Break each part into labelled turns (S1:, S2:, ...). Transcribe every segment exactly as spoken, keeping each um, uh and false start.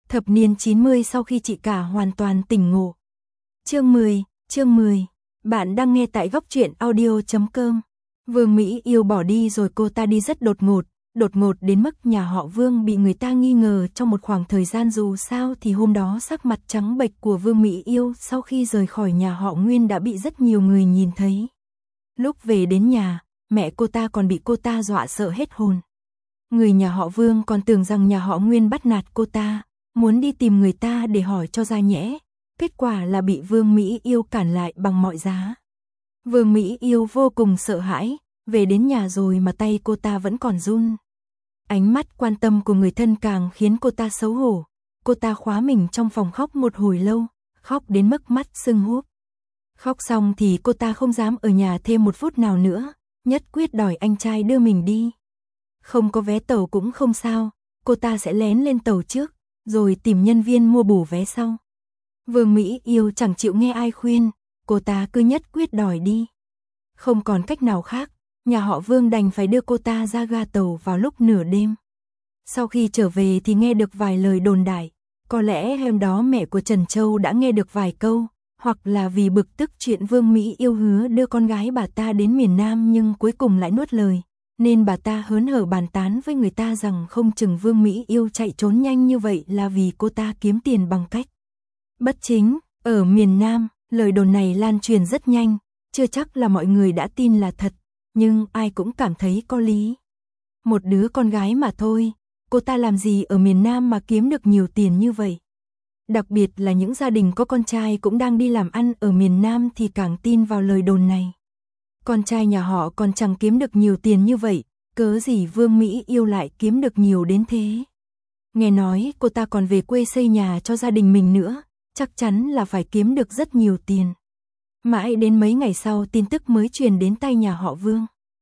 S1: Thập niên chín mươi sau khi chị cả hoàn toàn tỉnh ngộ. Chương mười, chương mười. Bạn đang nghe tại góc truyện audio chấm com. Vương Mỹ Yêu bỏ đi rồi cô ta đi rất đột ngột, đột ngột đến mức nhà họ Vương bị người ta nghi ngờ trong một khoảng thời gian, dù sao thì hôm đó sắc mặt trắng bệch của Vương Mỹ Yêu sau khi rời khỏi nhà họ Nguyên đã bị rất nhiều người nhìn thấy. Lúc về đến nhà, mẹ cô ta còn bị cô ta dọa sợ hết hồn. Người nhà họ Vương còn tưởng rằng nhà họ Nguyên bắt nạt cô ta, muốn đi tìm người ta để hỏi cho ra nhẽ, kết quả là bị Vương Mỹ Yêu cản lại bằng mọi giá. Vương Mỹ Yêu vô cùng sợ hãi, về đến nhà rồi mà tay cô ta vẫn còn run. Ánh mắt quan tâm của người thân càng khiến cô ta xấu hổ, cô ta khóa mình trong phòng khóc một hồi lâu, khóc đến mức mắt sưng húp. Khóc xong thì cô ta không dám ở nhà thêm một phút nào nữa, nhất quyết đòi anh trai đưa mình đi. Không có vé tàu cũng không sao, cô ta sẽ lén lên tàu trước, rồi tìm nhân viên mua bù vé sau. Vương Mỹ Yêu chẳng chịu nghe ai khuyên, cô ta cứ nhất quyết đòi đi. Không còn cách nào khác, nhà họ Vương đành phải đưa cô ta ra ga tàu vào lúc nửa đêm. Sau khi trở về thì nghe được vài lời đồn đại, có lẽ hôm đó mẹ của Trần Châu đã nghe được vài câu, hoặc là vì bực tức chuyện Vương Mỹ Yêu hứa đưa con gái bà ta đến miền Nam nhưng cuối cùng lại nuốt lời, nên bà ta hớn hở bàn tán với người ta rằng không chừng Vương Mỹ Yêu chạy trốn nhanh như vậy là vì cô ta kiếm tiền bằng cách bất chính. Ở miền Nam, lời đồn này lan truyền rất nhanh, chưa chắc là mọi người đã tin là thật, nhưng ai cũng cảm thấy có lý. Một đứa con gái mà thôi, cô ta làm gì ở miền Nam mà kiếm được nhiều tiền như vậy? Đặc biệt là những gia đình có con trai cũng đang đi làm ăn ở miền Nam thì càng tin vào lời đồn này. Con trai nhà họ còn chẳng kiếm được nhiều tiền như vậy, cớ gì Vương Mỹ Yêu lại kiếm được nhiều đến thế? Nghe nói cô ta còn về quê xây nhà cho gia đình mình nữa, chắc chắn là phải kiếm được rất nhiều tiền. Mãi đến mấy ngày sau tin tức mới truyền đến tay nhà họ Vương.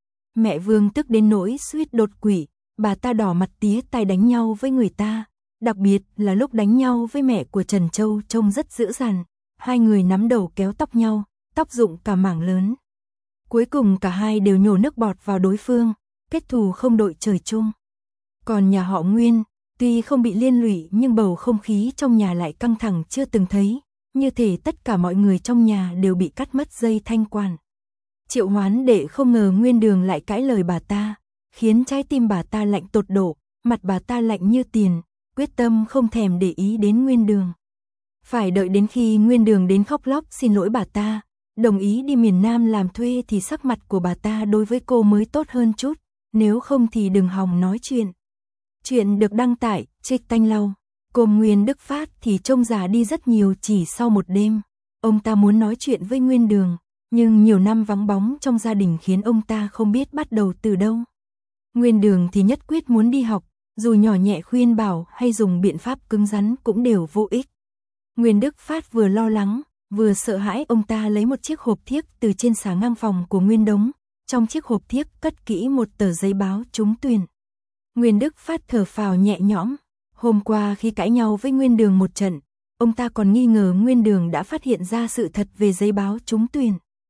S1: Mẹ Vương tức đến nỗi suýt đột quỵ, bà ta đỏ mặt tía tai đánh nhau với người ta, đặc biệt là lúc đánh nhau với mẹ của Trần Châu trông rất dữ dằn, hai người nắm đầu kéo tóc nhau, tóc rụng cả mảng lớn. Cuối cùng cả hai đều nhổ nước bọt vào đối phương, kết thù không đội trời chung. Còn nhà họ Nguyên, tuy không bị liên lụy nhưng bầu không khí trong nhà lại căng thẳng chưa từng thấy, như thể tất cả mọi người trong nhà đều bị cắt mất dây thanh quản. Triệu Hoán Đệ không ngờ Nguyên Đường lại cãi lời bà ta, khiến trái tim bà ta lạnh tột độ, mặt bà ta lạnh như tiền, quyết tâm không thèm để ý đến Nguyên Đường. Phải đợi đến khi Nguyên Đường đến khóc lóc xin lỗi bà ta, đồng ý đi miền Nam làm thuê thì sắc mặt của bà ta đối với cô mới tốt hơn chút, nếu không thì đừng hòng nói chuyện. Chuyện được đăng tải Trích Tanh Lau. Côm Nguyên Đức Phát thì trông già đi rất nhiều chỉ sau một đêm. Ông ta muốn nói chuyện với Nguyên Đường, nhưng nhiều năm vắng bóng trong gia đình khiến ông ta không biết bắt đầu từ đâu. Nguyên Đường thì nhất quyết muốn đi học, dù nhỏ nhẹ khuyên bảo hay dùng biện pháp cứng rắn cũng đều vô ích. Nguyên Đức Phát vừa lo lắng, vừa sợ hãi, ông ta lấy một chiếc hộp thiếc từ trên xà ngang phòng của Nguyên Đống, trong chiếc hộp thiếc cất kỹ một tờ giấy báo trúng tuyển. Nguyên Đức Phát thở phào nhẹ nhõm. Hôm qua khi cãi nhau với Nguyên Đường một trận, ông ta còn nghi ngờ Nguyên Đường đã phát hiện ra sự thật về giấy báo trúng tuyển.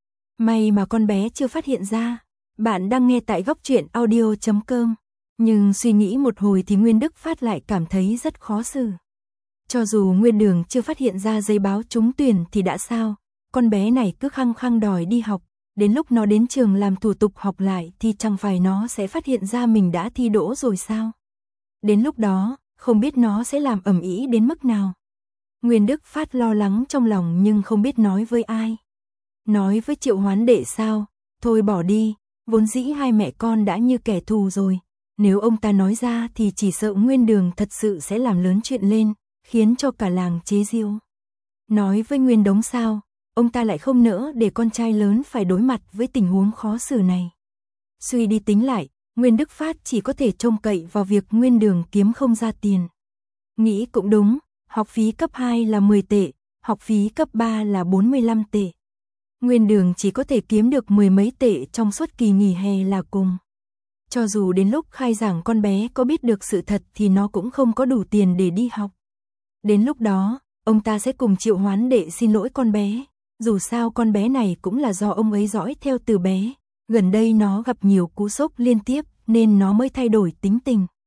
S1: May mà con bé chưa phát hiện ra. Bạn đang nghe tại góc truyện audio chấm com. Nhưng suy nghĩ một hồi thì Nguyên Đức Phát lại cảm thấy rất khó xử. Cho dù Nguyên Đường chưa phát hiện ra giấy báo trúng tuyển thì đã sao, con bé này cứ khăng khăng đòi đi học, đến lúc nó đến trường làm thủ tục học lại thì chẳng phải nó sẽ phát hiện ra mình đã thi đỗ rồi sao? Đến lúc đó, không biết nó sẽ làm ầm ĩ đến mức nào. Nguyên Đức Phát lo lắng trong lòng nhưng không biết nói với ai. Nói với Triệu Hoán Đệ sao? Thôi bỏ đi, vốn dĩ hai mẹ con đã như kẻ thù rồi. Nếu ông ta nói ra thì chỉ sợ Nguyên Đường thật sự sẽ làm lớn chuyện lên, khiến cho cả làng chế giễu. Nói với Nguyên Đống sao? Ông ta lại không nỡ để con trai lớn phải đối mặt với tình huống khó xử này. Suy đi tính lại, Nguyên Đức Phát chỉ có thể trông cậy vào việc Nguyên Đường kiếm không ra tiền. Nghĩ cũng đúng, học phí cấp hai là mười tệ, học phí cấp ba là bốn mươi lăm tệ. Nguyên Đường chỉ có thể kiếm được mười mấy tệ trong suốt kỳ nghỉ hè là cùng. Cho dù đến lúc khai giảng con bé có biết được sự thật thì nó cũng không có đủ tiền để đi học. Đến lúc đó, ông ta sẽ cùng Triệu Hoán Đệ xin lỗi con bé. Dù sao con bé này cũng là do ông ấy dõi theo từ bé. Gần đây nó gặp nhiều cú sốc liên tiếp nên nó mới thay đổi tính tình.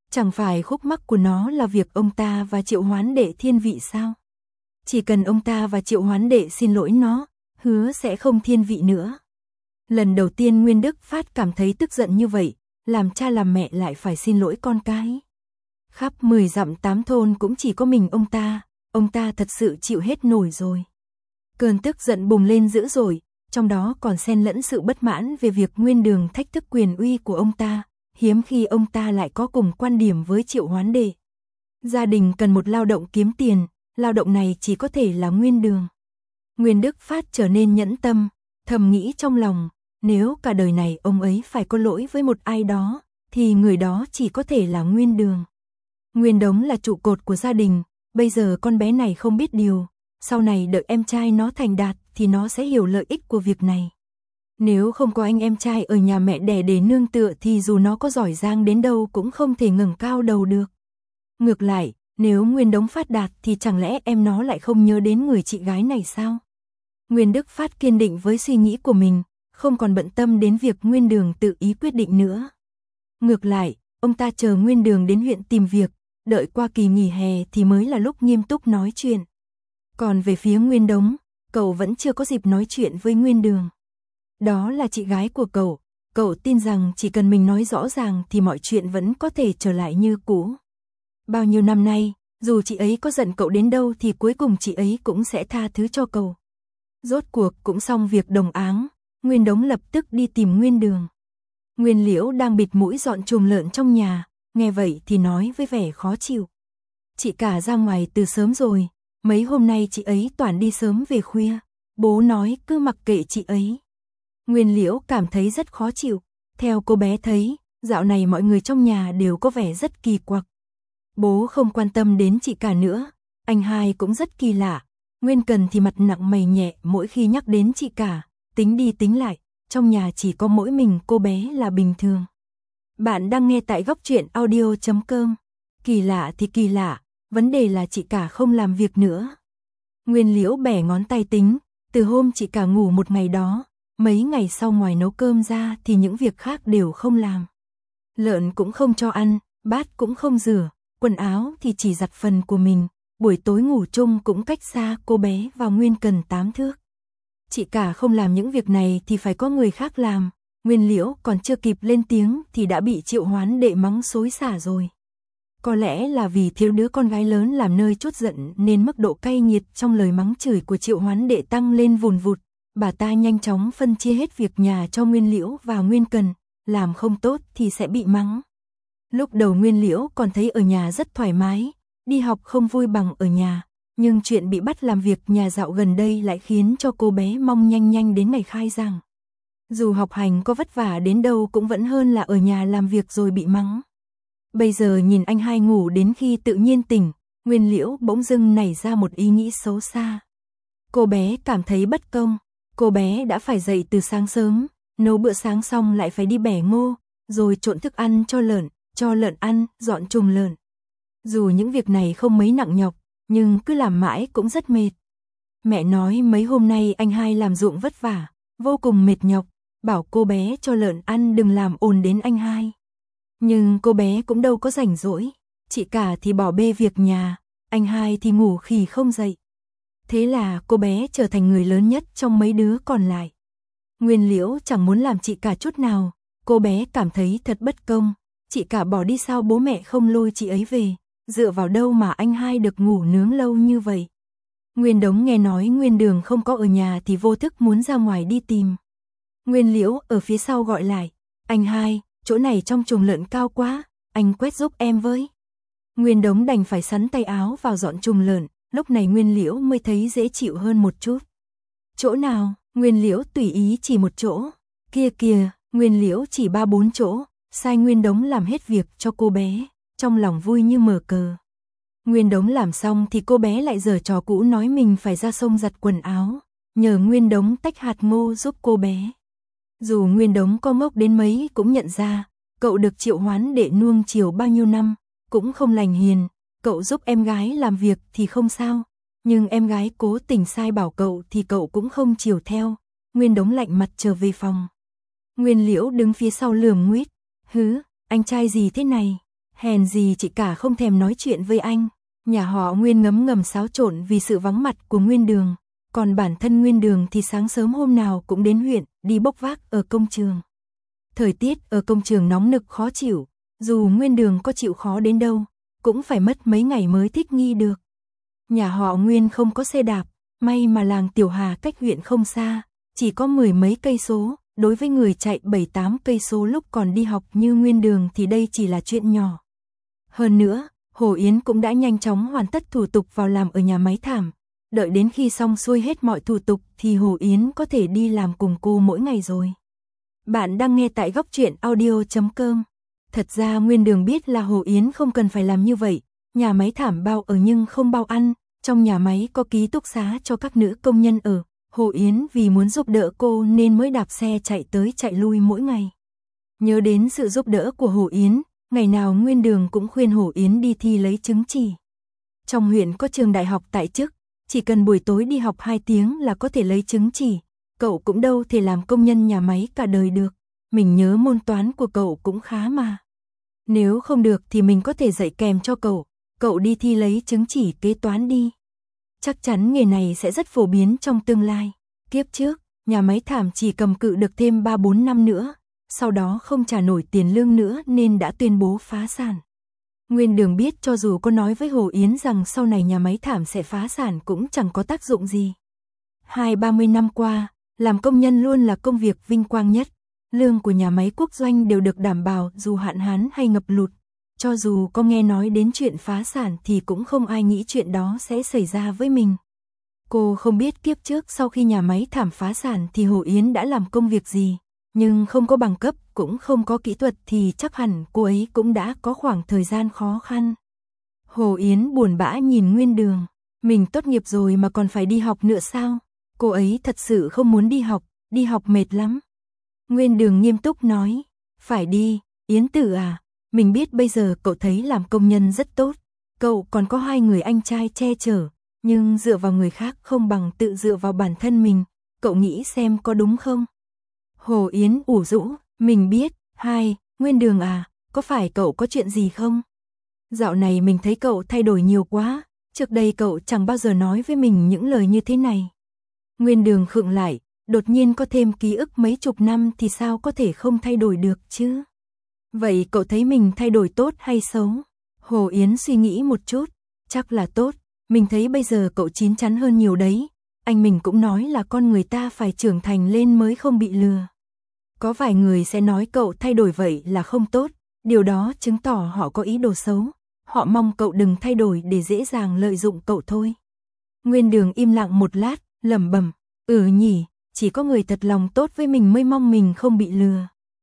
S1: Chẳng phải khúc mắc của nó là việc ông ta và Triệu Hoán Đệ thiên vị sao? Chỉ cần ông ta và Triệu Hoán Đệ xin lỗi nó, hứa sẽ không thiên vị nữa. Lần đầu tiên Nguyên Đức Phát cảm thấy tức giận như vậy, làm cha làm mẹ lại phải xin lỗi con cái. Khắp mười dặm tám thôn cũng chỉ có mình ông ta, ông ta thật sự chịu hết nổi rồi. Cơn tức giận bùng lên dữ dội, trong đó còn xen lẫn sự bất mãn về việc Nguyên Đường thách thức quyền uy của ông ta, hiếm khi ông ta lại có cùng quan điểm với Triệu Hoán Đệ. Gia đình cần một lao động kiếm tiền, lao động này chỉ có thể là Nguyên Đường. Nguyên Đức Phát trở nên nhẫn tâm, thầm nghĩ trong lòng, nếu cả đời này ông ấy phải có lỗi với một ai đó, thì người đó chỉ có thể là Nguyên Đường. Nguyên Đống là trụ cột của gia đình, bây giờ con bé này không biết điều, sau này đợi em trai nó thành đạt thì nó sẽ hiểu lợi ích của việc này. Nếu không có anh em trai ở nhà mẹ đẻ để nương tựa thì dù nó có giỏi giang đến đâu cũng không thể ngẩng cao đầu được. Ngược lại, nếu Nguyên Đống phát đạt thì chẳng lẽ em nó lại không nhớ đến người chị gái này sao? Nguyên Đức Phát kiên định với suy nghĩ của mình, không còn bận tâm đến việc Nguyên Đường tự ý quyết định nữa. Ngược lại, ông ta chờ Nguyên Đường đến huyện tìm việc, đợi qua kỳ nghỉ hè thì mới là lúc nghiêm túc nói chuyện. Còn về phía Nguyên Đống, cậu vẫn chưa có dịp nói chuyện với Nguyên Đường. Đó là chị gái của cậu, cậu tin rằng chỉ cần mình nói rõ ràng thì mọi chuyện vẫn có thể trở lại như cũ. Bao nhiêu năm nay, dù chị ấy có giận cậu đến đâu thì cuối cùng chị ấy cũng sẽ tha thứ cho cậu. Rốt cuộc cũng xong việc đồng áng, Nguyên Đống lập tức đi tìm Nguyên Đường. Nguyên Liễu đang bịt mũi dọn chuồng lợn trong nhà, nghe vậy thì nói với vẻ khó chịu. Chị cả ra ngoài từ sớm rồi, mấy hôm nay chị ấy toàn đi sớm về khuya, bố nói cứ mặc kệ chị ấy. Nguyên Liễu cảm thấy rất khó chịu, theo cô bé thấy, dạo này mọi người trong nhà đều có vẻ rất kỳ quặc. Bố không quan tâm đến chị cả nữa, anh hai cũng rất kỳ lạ, Nguyên Cần thì mặt nặng mày nhẹ mỗi khi nhắc đến chị cả, tính đi tính lại, trong nhà chỉ có mỗi mình cô bé là bình thường. Bạn đang nghe tại góc truyện audio chấm com. Kỳ lạ thì kỳ lạ, vấn đề là chị cả không làm việc nữa. Nguyên Liễu bẻ ngón tay tính, từ hôm chị cả ngủ một ngày đó, mấy ngày sau ngoài nấu cơm ra thì những việc khác đều không làm. Lợn cũng không cho ăn, bát cũng không rửa, quần áo thì chỉ giặt phần của mình, buổi tối ngủ chung cũng cách xa cô bé và Nguyên Cần tám thước. Chị cả không làm những việc này thì phải có người khác làm. Nguyên Liễu còn chưa kịp lên tiếng thì đã bị Triệu Hoán Đệ mắng xối xả rồi. Có lẽ là vì thiếu đứa con gái lớn làm nơi chút giận nên mức độ cay nghiệt trong lời mắng chửi của Triệu Hoán Đệ tăng lên vùn vụt. Bà ta nhanh chóng phân chia hết việc nhà cho Nguyên Liễu và Nguyên Cần, làm không tốt thì sẽ bị mắng. Lúc đầu Nguyên Liễu còn thấy ở nhà rất thoải mái, đi học không vui bằng ở nhà, nhưng chuyện bị bắt làm việc nhà dạo gần đây lại khiến cho cô bé mong nhanh nhanh đến ngày khai giảng. Dù học hành có vất vả đến đâu cũng vẫn hơn là ở nhà làm việc rồi bị mắng. Bây giờ nhìn anh hai ngủ đến khi tự nhiên tỉnh, Nguyên Liễu bỗng dưng nảy ra một ý nghĩ xấu xa. Cô bé cảm thấy bất công, cô bé đã phải dậy từ sáng sớm, nấu bữa sáng xong lại phải đi bẻ ngô, rồi trộn thức ăn cho lợn, cho lợn ăn, dọn chuồng lợn. Dù những việc này không mấy nặng nhọc, nhưng cứ làm mãi cũng rất mệt. Mẹ nói mấy hôm nay anh hai làm ruộng vất vả, vô cùng mệt nhọc, bảo cô bé cho lợn ăn đừng làm ồn đến anh hai. Nhưng cô bé cũng đâu có rảnh rỗi, chị cả thì bỏ bê việc nhà, anh hai thì ngủ khì không dậy. Thế là cô bé trở thành người lớn nhất trong mấy đứa còn lại. Nguyên Liễu chẳng muốn làm chị cả chút nào, cô bé cảm thấy thật bất công, chị cả bỏ đi sao bố mẹ không lôi chị ấy về, dựa vào đâu mà anh hai được ngủ nướng lâu như vậy. Nguyên Đống nghe nói Nguyên Đường không có ở nhà thì vô thức muốn ra ngoài đi tìm. Nguyên Liễu ở phía sau gọi lại, anh hai, chỗ này trong chuồng lợn cao quá, anh quét giúp em với. Nguyên Đống đành phải sắn tay áo vào dọn chuồng lợn, lúc này Nguyên Liễu mới thấy dễ chịu hơn một chút. Chỗ nào? Nguyên Liễu tùy ý chỉ một chỗ. Kia kìa, Nguyên Liễu chỉ ba bốn chỗ, sai Nguyên Đống làm hết việc cho cô bé, trong lòng vui như mở cờ. Nguyên Đống làm xong thì cô bé lại giở trò cũ nói mình phải ra sông giặt quần áo, nhờ Nguyên Đống tách hạt ngô giúp cô bé. Dù Nguyên Đống có ngốc đến mấy cũng nhận ra, cậu được Triệu Hoán Đệ nuông chiều bao nhiêu năm, cũng không lành hiền, cậu giúp em gái làm việc thì không sao, nhưng em gái cố tình sai bảo cậu thì cậu cũng không chiều theo. Nguyên Đống lạnh mặt trở về phòng. Nguyên Liễu đứng phía sau lườm nguýt, hứ, anh trai gì thế này? Hèn gì chị cả không thèm nói chuyện với anh. Nhà họ Nguyên ngấm ngầm xáo trộn vì sự vắng mặt của Nguyên Đường. Còn bản thân Nguyên Đường thì sáng sớm hôm nào cũng đến huyện, đi bốc vác ở công trường. Thời tiết ở công trường nóng nực khó chịu, dù Nguyên Đường có chịu khó đến đâu, cũng phải mất mấy ngày mới thích nghi được. Nhà họ Nguyên không có xe đạp, may mà làng Tiểu Hà cách huyện không xa, chỉ có mười mấy cây số, đối với người chạy bảy tám cây số lúc còn đi học như Nguyên Đường thì đây chỉ là chuyện nhỏ. Hơn nữa, Hồ Yến cũng đã nhanh chóng hoàn tất thủ tục vào làm ở nhà máy thảm. Đợi đến khi xong xuôi hết mọi thủ tục thì Hồ Yến có thể đi làm cùng cô mỗi ngày rồi. Bạn đang nghe tại góc truyện audio chấm com. Thật ra Nguyên Đường biết là Hồ Yến không cần phải làm như vậy. Nhà máy thảm bao ở nhưng không bao ăn. Trong nhà máy có ký túc xá cho các nữ công nhân ở. Hồ Yến vì muốn giúp đỡ cô nên mới đạp xe chạy tới chạy lui mỗi ngày. Nhớ đến sự giúp đỡ của Hồ Yến, ngày nào Nguyên Đường cũng khuyên Hồ Yến đi thi lấy chứng chỉ. Trong huyện có trường đại học tại chức, chỉ cần buổi tối đi học hai tiếng là có thể lấy chứng chỉ. Cậu cũng đâu thể làm công nhân nhà máy cả đời được. Mình nhớ môn toán của cậu cũng khá mà. Nếu không được thì mình có thể dạy kèm cho cậu. Cậu đi thi lấy chứng chỉ kế toán đi. Chắc chắn nghề này sẽ rất phổ biến trong tương lai. Kiếp trước, nhà máy thảm chỉ cầm cự được thêm ba bốn năm nữa. Sau đó không trả nổi tiền lương nữa nên đã tuyên bố phá sản. Nguyên Đường biết cho dù có nói với Hồ Yến rằng sau này nhà máy thảm sẽ phá sản cũng chẳng có tác dụng gì. Hai ba mươi năm qua, làm công nhân luôn là công việc vinh quang nhất. Lương của nhà máy quốc doanh đều được đảm bảo dù hạn hán hay ngập lụt. Cho dù có nghe nói đến chuyện phá sản thì cũng không ai nghĩ chuyện đó sẽ xảy ra với mình. Cô không biết kiếp trước sau khi nhà máy thảm phá sản thì Hồ Yến đã làm công việc gì. Nhưng không có bằng cấp, cũng không có kỹ thuật thì chắc hẳn cô ấy cũng đã có khoảng thời gian khó khăn. Hồ Yến buồn bã nhìn Nguyên Đường. Mình tốt nghiệp rồi mà còn phải đi học nữa sao? Cô ấy thật sự không muốn đi học, đi học mệt lắm. Nguyên Đường nghiêm túc nói, phải đi, Yến Tử à, mình biết bây giờ cậu thấy làm công nhân rất tốt. Cậu còn có hai người anh trai che chở, nhưng dựa vào người khác không bằng tự dựa vào bản thân mình. Cậu nghĩ xem có đúng không? Hồ Yến ủ rũ, mình biết, hai, Nguyên Đường à, có phải cậu có chuyện gì không? Dạo này mình thấy cậu thay đổi nhiều quá, trước đây cậu chẳng bao giờ nói với mình những lời như thế này. Nguyên Đường khựng lại, đột nhiên có thêm ký ức mấy chục năm thì sao có thể không thay đổi được chứ? Vậy cậu thấy mình thay đổi tốt hay xấu? Hồ Yến suy nghĩ một chút, chắc là tốt, mình thấy bây giờ cậu chín chắn hơn nhiều đấy. Anh mình cũng nói là con người ta phải trưởng thành lên mới không bị lừa. Có vài người sẽ nói cậu thay đổi vậy là không tốt, điều đó chứng tỏ họ có ý đồ xấu. Họ mong cậu đừng thay đổi để dễ dàng lợi dụng cậu thôi. Nguyên Đường im lặng một lát, lẩm bẩm, ừ nhỉ, chỉ có người thật lòng tốt với mình mới mong mình không bị lừa.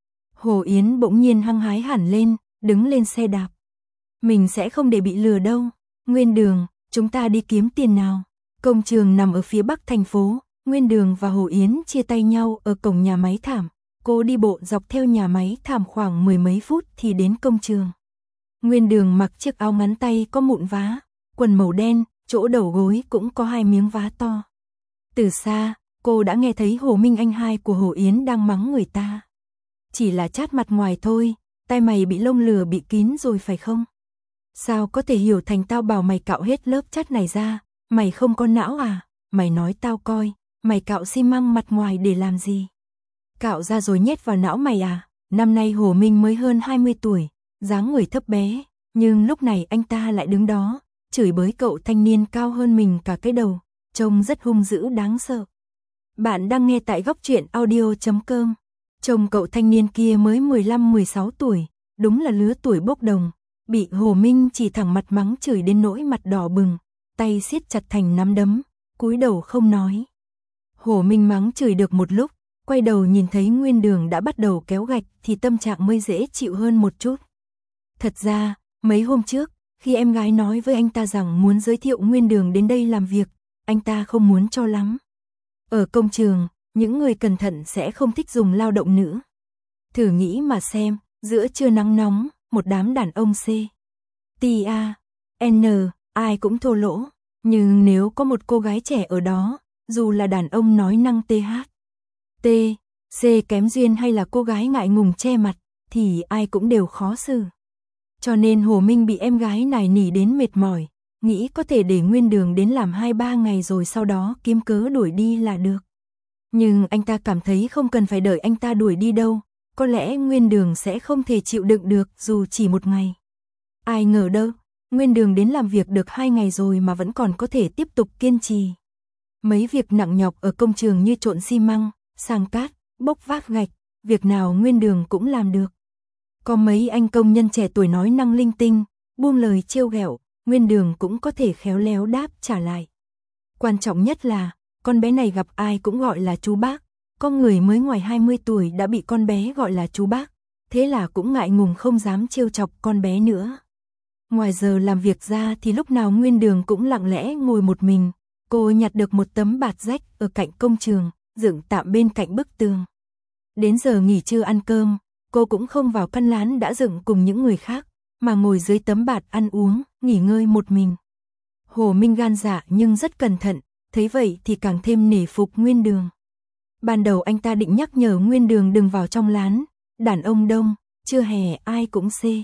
S1: Hồ Yến bỗng nhiên hăng hái hẳn lên, đứng lên xe đạp. Mình sẽ không để bị lừa đâu. Nguyên Đường, chúng ta đi kiếm tiền nào. Công trường nằm ở phía bắc thành phố, Nguyên Đường và Hồ Yến chia tay nhau ở cổng nhà máy thảm. Cô đi bộ dọc theo nhà máy thảm khoảng mười mấy phút thì đến công trường. Nguyên Đường mặc chiếc áo ngắn tay có mụn vá, quần màu đen, chỗ đầu gối cũng có hai miếng vá to. Từ xa, cô đã nghe thấy Hồ Minh Anh hai của Hồ Yến đang mắng người ta. Chỉ là chát mặt ngoài thôi, tai mày bị lông lừa bị kín rồi phải không? Sao có thể hiểu thành tao bảo mày cạo hết lớp chát này ra, mày không có não à? Mày nói tao coi, mày cạo xi măng mặt ngoài để làm gì? Cạo ra rồi nhét vào não mày à? Năm nay Hồ Minh mới hơn hai mươi tuổi, dáng người thấp bé, nhưng lúc này anh ta lại đứng đó, chửi bới cậu thanh niên cao hơn mình cả cái đầu, trông rất hung dữ đáng sợ. Bạn đang nghe tại góc truyện audio chấm com. Trông cậu thanh niên kia mới mười lăm mười sáu tuổi, đúng là lứa tuổi bốc đồng, bị Hồ Minh chỉ thẳng mặt mắng chửi đến nỗi mặt đỏ bừng, tay siết chặt thành nắm đấm, cúi đầu không nói. Hồ Minh mắng chửi được một lúc, quay đầu nhìn thấy Nguyên Đường đã bắt đầu kéo gạch thì tâm trạng mới dễ chịu hơn một chút. Thật ra, mấy hôm trước, khi em gái nói với anh ta rằng muốn giới thiệu Nguyên Đường đến đây làm việc, anh ta không muốn cho lắm. Ở công trường, những người cẩn thận sẽ không thích dùng lao động nữ. Thử nghĩ mà xem, giữa trưa nắng nóng, một đám đàn ông C, T A, N, ai cũng thô lỗ. Nhưng nếu có một cô gái trẻ ở đó, dù là đàn ông nói năng T H, T, C kém duyên hay là cô gái ngại ngùng che mặt, thì ai cũng đều khó xử. Cho nên Hồ Minh bị em gái nài nỉ đến mệt mỏi, nghĩ có thể để Nguyên Đường đến làm hai ba ngày rồi sau đó kiếm cớ đuổi đi là được. Nhưng anh ta cảm thấy không cần phải đợi anh ta đuổi đi đâu, có lẽ Nguyên Đường sẽ không thể chịu đựng được dù chỉ một ngày. Ai ngờ đâu, Nguyên Đường đến làm việc được hai ngày rồi mà vẫn còn có thể tiếp tục kiên trì. Mấy việc nặng nhọc ở công trường như trộn xi măng, sàng cát, bốc vác gạch, việc nào Nguyên Đường cũng làm được. Có mấy anh công nhân trẻ tuổi nói năng linh tinh, buông lời trêu ghẹo, Nguyên Đường cũng có thể khéo léo đáp trả lại. Quan trọng nhất là, con bé này gặp ai cũng gọi là chú bác, có người mới ngoài hai mươi tuổi đã bị con bé gọi là chú bác, thế là cũng ngại ngùng không dám trêu chọc con bé nữa. Ngoài giờ làm việc ra thì lúc nào Nguyên Đường cũng lặng lẽ ngồi một mình, cô nhặt được một tấm bạt rách ở cạnh công trường, dựng tạm bên cạnh bức tường. Đến giờ nghỉ trưa ăn cơm, cô cũng không vào căn lán đã dựng cùng những người khác, mà ngồi dưới tấm bạt ăn uống, nghỉ ngơi một mình. Hồ Minh gan dạ nhưng rất cẩn thận, thấy vậy thì càng thêm nể phục Nguyên Đường. Ban đầu anh ta định nhắc nhở Nguyên Đường đừng vào trong lán, đàn ông đông, chưa hè ai cũng xê.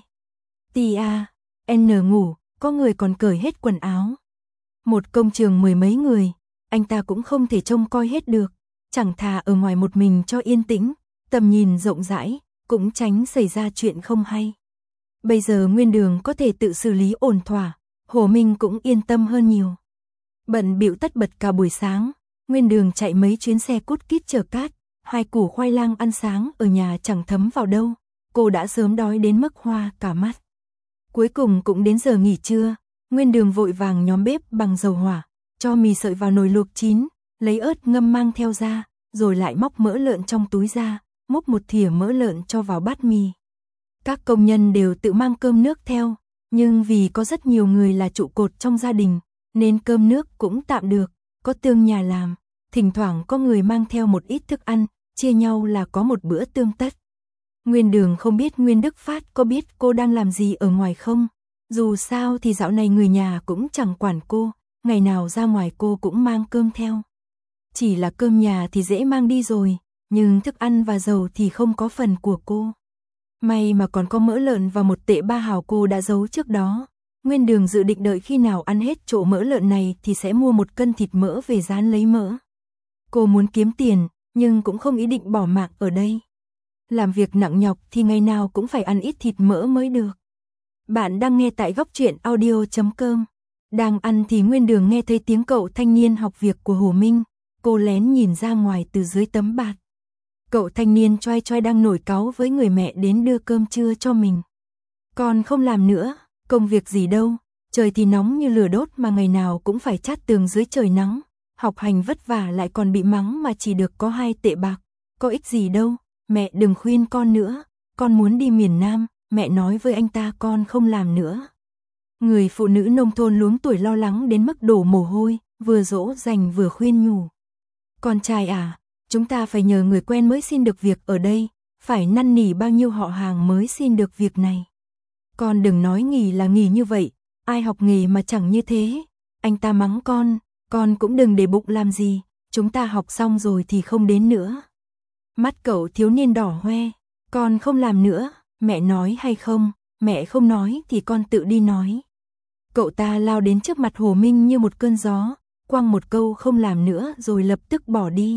S1: Tì a, N ngủ, có người còn cởi hết quần áo. Một công trường mười mấy người, anh ta cũng không thể trông coi hết được, chẳng thà ở ngoài một mình cho yên tĩnh, tầm nhìn rộng rãi, cũng tránh xảy ra chuyện không hay. Bây giờ Nguyên Đường có thể tự xử lý ổn thỏa, Hồ Minh cũng yên tâm hơn nhiều. Bận bịu tất bật cả buổi sáng, Nguyên Đường chạy mấy chuyến xe cút kít chở cát, hai củ khoai lang ăn sáng ở nhà chẳng thấm vào đâu, cô đã sớm đói đến mức hoa cả mắt. Cuối cùng cũng đến giờ nghỉ trưa, Nguyên Đường vội vàng nhóm bếp bằng dầu hỏa, cho mì sợi vào nồi luộc chín, lấy ớt ngâm mang theo ra, rồi lại móc mỡ lợn trong túi ra, múc một thìa mỡ lợn cho vào bát mì. Các công nhân đều tự mang cơm nước theo, nhưng vì có rất nhiều người là trụ cột trong gia đình, nên cơm nước cũng tạm được, có tương nhà làm, thỉnh thoảng có người mang theo một ít thức ăn, chia nhau là có một bữa tương tất. Nguyên Đường không biết Nguyên Đức Phát có biết cô đang làm gì ở ngoài không, dù sao thì dạo này người nhà cũng chẳng quản cô, ngày nào ra ngoài cô cũng mang cơm theo. Chỉ là cơm nhà thì dễ mang đi rồi, nhưng thức ăn và dầu thì không có phần của cô. May mà còn có mỡ lợn và một tệ ba hào cô đã giấu trước đó. Nguyên Đường dự định đợi khi nào ăn hết chỗ mỡ lợn này thì sẽ mua một cân thịt mỡ về rán lấy mỡ. Cô muốn kiếm tiền, nhưng cũng không ý định bỏ mạng ở đây. Làm việc nặng nhọc thì ngày nào cũng phải ăn ít thịt mỡ mới được. Bạn đang nghe tại góc truyện audio chấm com. Đang ăn thì Nguyên Đường nghe thấy tiếng cậu thanh niên học việc của Hồ Minh. Cô lén nhìn ra ngoài từ dưới tấm bạt. Cậu thanh niên choai choai đang nổi cáu với người mẹ đến đưa cơm trưa cho mình. Con không làm nữa, công việc gì đâu, trời thì nóng như lửa đốt mà ngày nào cũng phải chát tường dưới trời nắng. Học hành vất vả lại còn bị mắng mà chỉ được có hai tệ bạc, có ích gì đâu, mẹ đừng khuyên con nữa, con muốn đi miền Nam, mẹ nói với anh ta con không làm nữa. Người phụ nữ nông thôn luống tuổi lo lắng đến mức đổ mồ hôi, vừa dỗ dành vừa khuyên nhủ. Con trai à, chúng ta phải nhờ người quen mới xin được việc ở đây, phải năn nỉ bao nhiêu họ hàng mới xin được việc này. Con đừng nói nghỉ là nghỉ như vậy, ai học nghề mà chẳng như thế. Anh ta mắng con, con cũng đừng để bụng làm gì, chúng ta học xong rồi thì không đến nữa. Mắt cậu thiếu niên đỏ hoe, con không làm nữa, mẹ nói hay không, mẹ không nói thì con tự đi nói. Cậu ta lao đến trước mặt Hồ Minh như một cơn gió, quăng một câu không làm nữa rồi lập tức bỏ đi.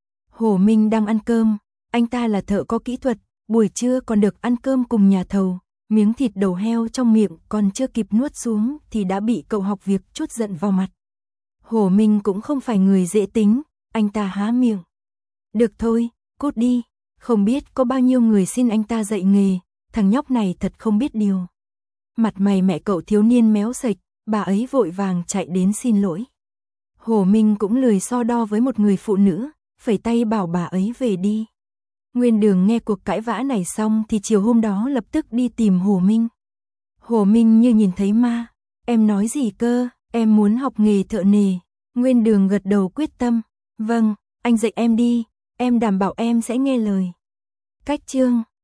S1: Hồ Minh đang ăn cơm, anh ta là thợ có kỹ thuật, buổi trưa còn được ăn cơm cùng nhà thầu, miếng thịt đầu heo trong miệng còn chưa kịp nuốt xuống thì đã bị cậu học việc trút giận vào mặt. Hồ Minh cũng không phải người dễ tính, anh ta há miệng. Được thôi, cút đi, không biết có bao nhiêu người xin anh ta dạy nghề, thằng nhóc này thật không biết điều. Mặt mày mẹ cậu thiếu niên méo sạch, bà ấy vội vàng chạy đến xin lỗi. Hồ Minh cũng lười so đo với một người phụ nữ, phẩy tay bảo bà ấy về đi. Nguyên Đường nghe cuộc cãi vã này xong thì chiều hôm đó lập tức đi tìm Hồ Minh. Hồ Minh như nhìn thấy ma, em nói gì cơ, em muốn học nghề thợ nề. Nguyên Đường gật đầu quyết tâm, vâng, anh dạy em đi, em đảm bảo em sẽ nghe lời. Cách chương